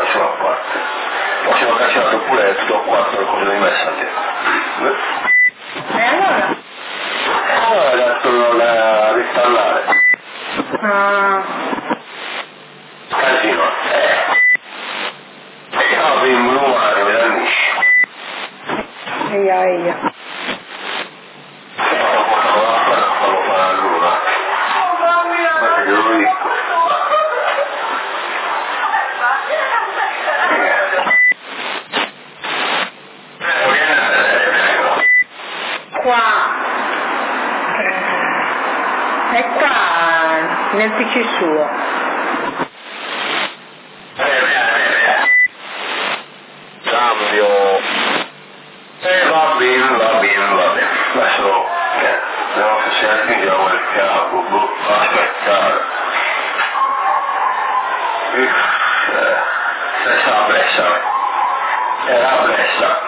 faccio a parte. Poi ci hanno cancellato pure tutto quanto le cose di messaggio. E allora? Allora ho detto da installare. Ah. Casino. E avevi un umano, mi dannisci. Eia. Fallo fare a luna. Ma che glielo dico. Qua. E qua nel PC suo. Cambio. Va bene. Adesso devo fare anche quel fiaco, aspettare. Stessa la pressa. Era la pressa.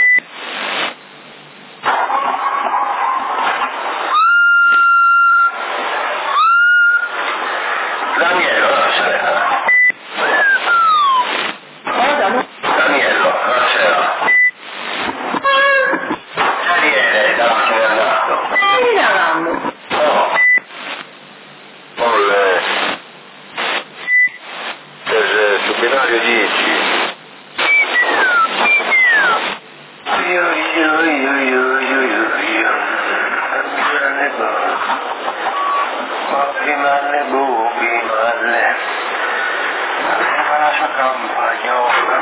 Danielo, la sera. Cosa? Danielo, la sera. Daniele, davanti è andato. Eravamo. No. Con sul binario 10. Male, bubi, male. Ma la sua campagnola.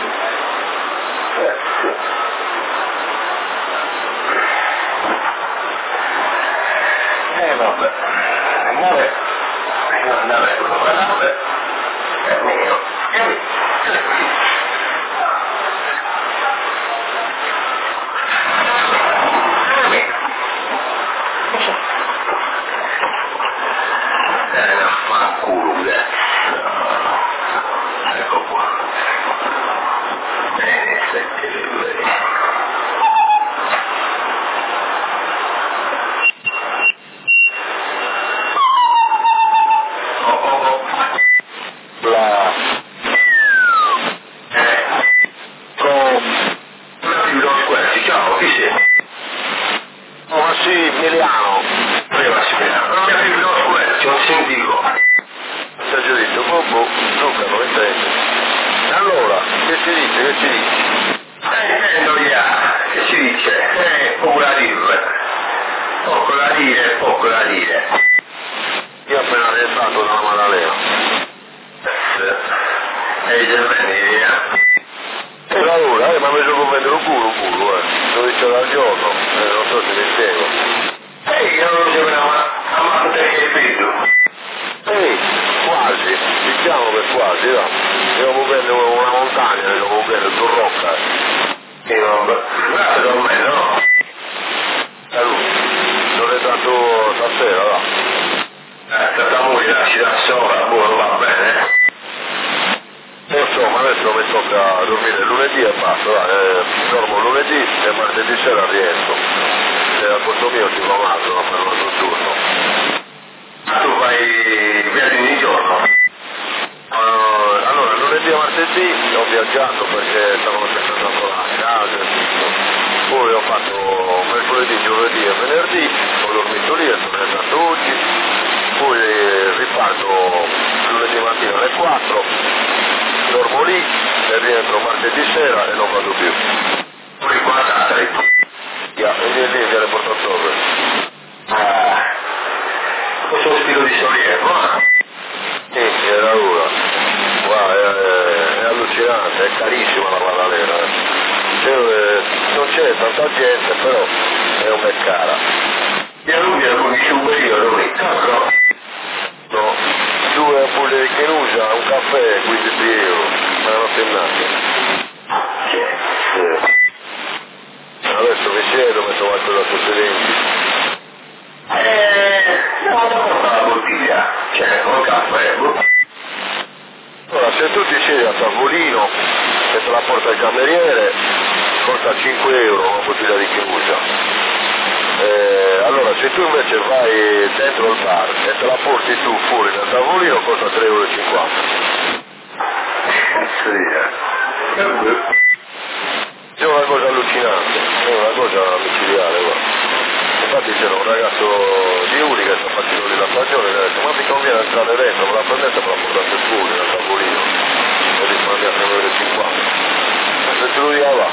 Vabbè. Andare con la nave. È mio. Fanculo, ecco qua. Bene, senti lui. La con questi, ciao, chi sei? Oh, ma sì, Emiliano. Prima Massimiliano. Non mi arrivi lo squello, non sentivo. Messaggio detto, Bobo, Luca, 97. Allora, che si dice? Noia, che si dice? Poco da dire. Io ho appena arrestato dalla Maddalena. E già venire. E allora, ma mi sono prendere un culo, Lo dice dal giorno, non so se mi spiego. Io non c'è una amante che è figlio. Quasi, diciamo che quasi, va. Devo prendere una montagna, devo prendere due rocca. Guarda con me, no? Non è tanto stasera, va. Tanta moglie ci dà sola, buono, va bene. Insomma, adesso mi tocca dormire lunedì e basta, dormo lunedì e martedì sera rientro. Se al posto mio ci va altro, non per un altro turno. Tu vai via di giorno? Allora, lunedì e martedì ho viaggiato perché stavo aspettando ancora a casa e tutto. Poi ho fatto mercoledì, giovedì e venerdì, ho dormito lì e sono andato oggi. Poi riparto lunedì mattina alle 4, dormo lì e rientro martedì sera e non vado più. Poi qua Sassari? E lì viene Porto Torre. Questo spirito di sollievo, Sì, era ora. Guarda, è allucinante, è carissima la Maddalena. Non c'è tanta gente, però è un bel cara. E a lui era con il superiore, no, 2 ampolle di Chenusa, un caffè, 15 euro, ma non sei nato. Sì. Adesso mi siedo, metto qualcosa sotto i denti. Vado a portare la bottiglia, col caffè. Allora, se tu ti siedi a tavolino e te la porta il cameriere, costa 5 euro una bottiglia di Chenusa. Allora, se tu invece vai dentro il bar e te la porti tu fuori dal tavolino, costa 3,50 euro. posso dire? È una cosa allucinante, è una cosa micidiale, guarda. Infatti c'era un ragazzo di Uri che sta facendo lì la stagione e ha detto ma mi conviene entrare dentro, me la prendete per la portate fuori nel tavolino e risparmiate 1,50 €. Se te lo dica va.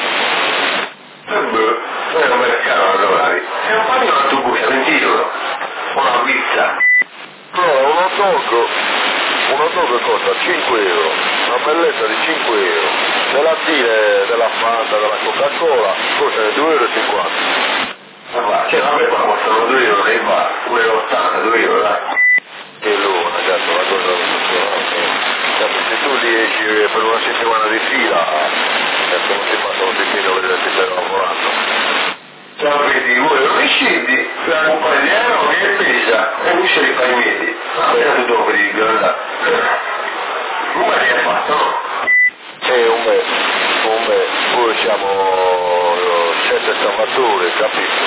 Noi non mercato allora, e non fai un autobus a 20 €, una pizza. Allora, un hot dog costa 5 €, una bellezza di 5 €, le lattine della Fanta, della Coca-Cola costano 2,50 €. Cioè, vabbè, qua costano 2 € nei bar, 1,80 €, 2 € dai. Che luna, certo, la cosa se tu riesci per una settimana di fila, certo non si passano sentendo vedere che stai lavorando. Ciao, vedi, voi non riusciti, per la compagnia di euro che pesa, e uscire i pagamenti. Ma è tutto dopo di grande. Come hai fatto, no? Un bel, poi siamo 7 scavatori, capito?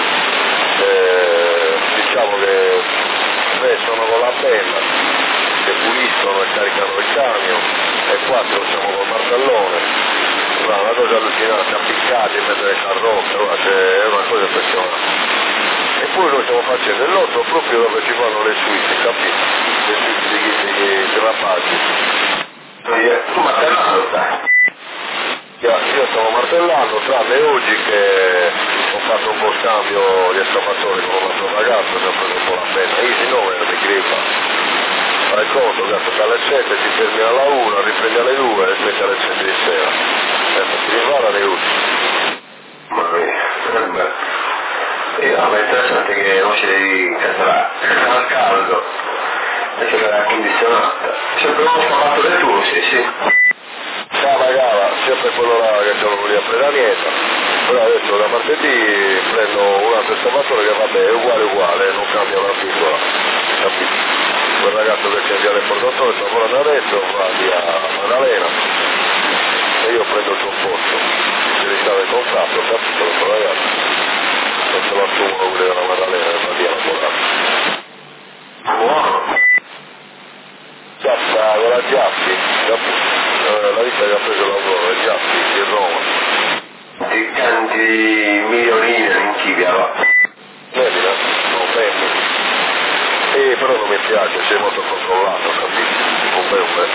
Diciamo che sono con la penna, che puliscono e caricano il camion, e 4 siamo col martellone. No, una cosa allucinante, appiccati in mezzo alle carrozze, è una cosa impressionante. E poi noi stiamo facendo il lotto proprio dove ci fanno le suite, capito? Le suite di drapaggi. Tu martellando stai? Io stavo martellando, tranne oggi che ho fatto un po' scambio di escavatori con un altro ragazzo, mi ha preso un po' la penna. Io di nuovo non mi gripa. Fai conto, cazzo, dalle 7 ti fermi alla 1, riprendi alle 2 e smetti alle 7 di sera. Ti ripara le luci. Mamma mia, ma è interessante che non ci devi incastrare, al caldo, invece che l'aria condizionata. Sempre uno scavatore tuo, sì. Cava, sempre quello là che sono lì a Predanieta, però adesso da martedì prendo un altro scavatore che vabbè è uguale, non cambia una virgola, capito? Quel ragazzo che c'è via del portatore sta lavorando adesso, va via Maddalena e io prendo il suo posto, si ristava il contratto, capito? Questo ragazzo, non se lo assumono quelli della Maddalena che va via a lavorare. Buono! Giaffa, con la Giaffi, capito? La vita che ha preso lavoro, è Giaffi di Roma. Di tanti milionine in Chivia, va? Medina? No, Benny. Però non mi piace, sei molto controllato, capito? Un bel.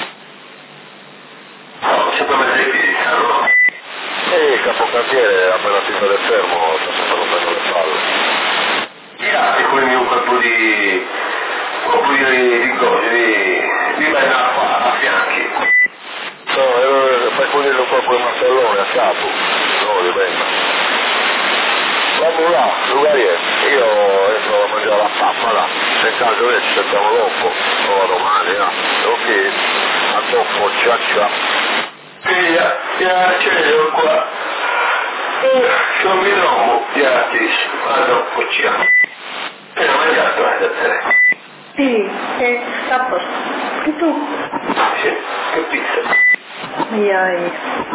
No, sempre mettere i piedi, no? Capocantiere, appena si vede fermo, sta sempre rompendo le palle. E quindi un colpo di cose, di mezzo a fianchi. No, fai pulire un colpo di martellone a capo, no, di penna. Vamo là, Lugarie, io entro a mangiare la pappa là, se in caso ci sentiamo dopo, o domani, no? Ok, a dopo, ciao. Figlia, c'è qua. Non mi trovo, gratis, a dopo, ciao. E non mangiato, da te. Sì, sta a posto. E tu? Sì, che pizza. Iai.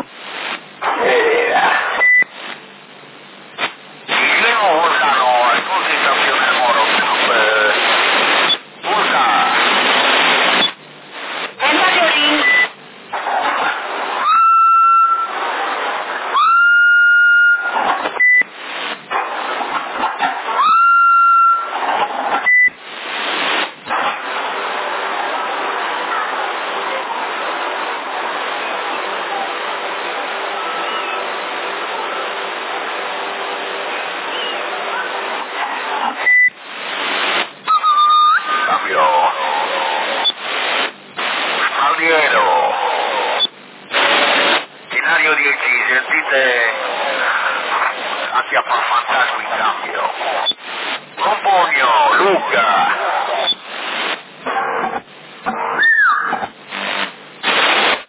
Ilario 10, sentite anche a far fantasmi in cambio. Compugno, Luca,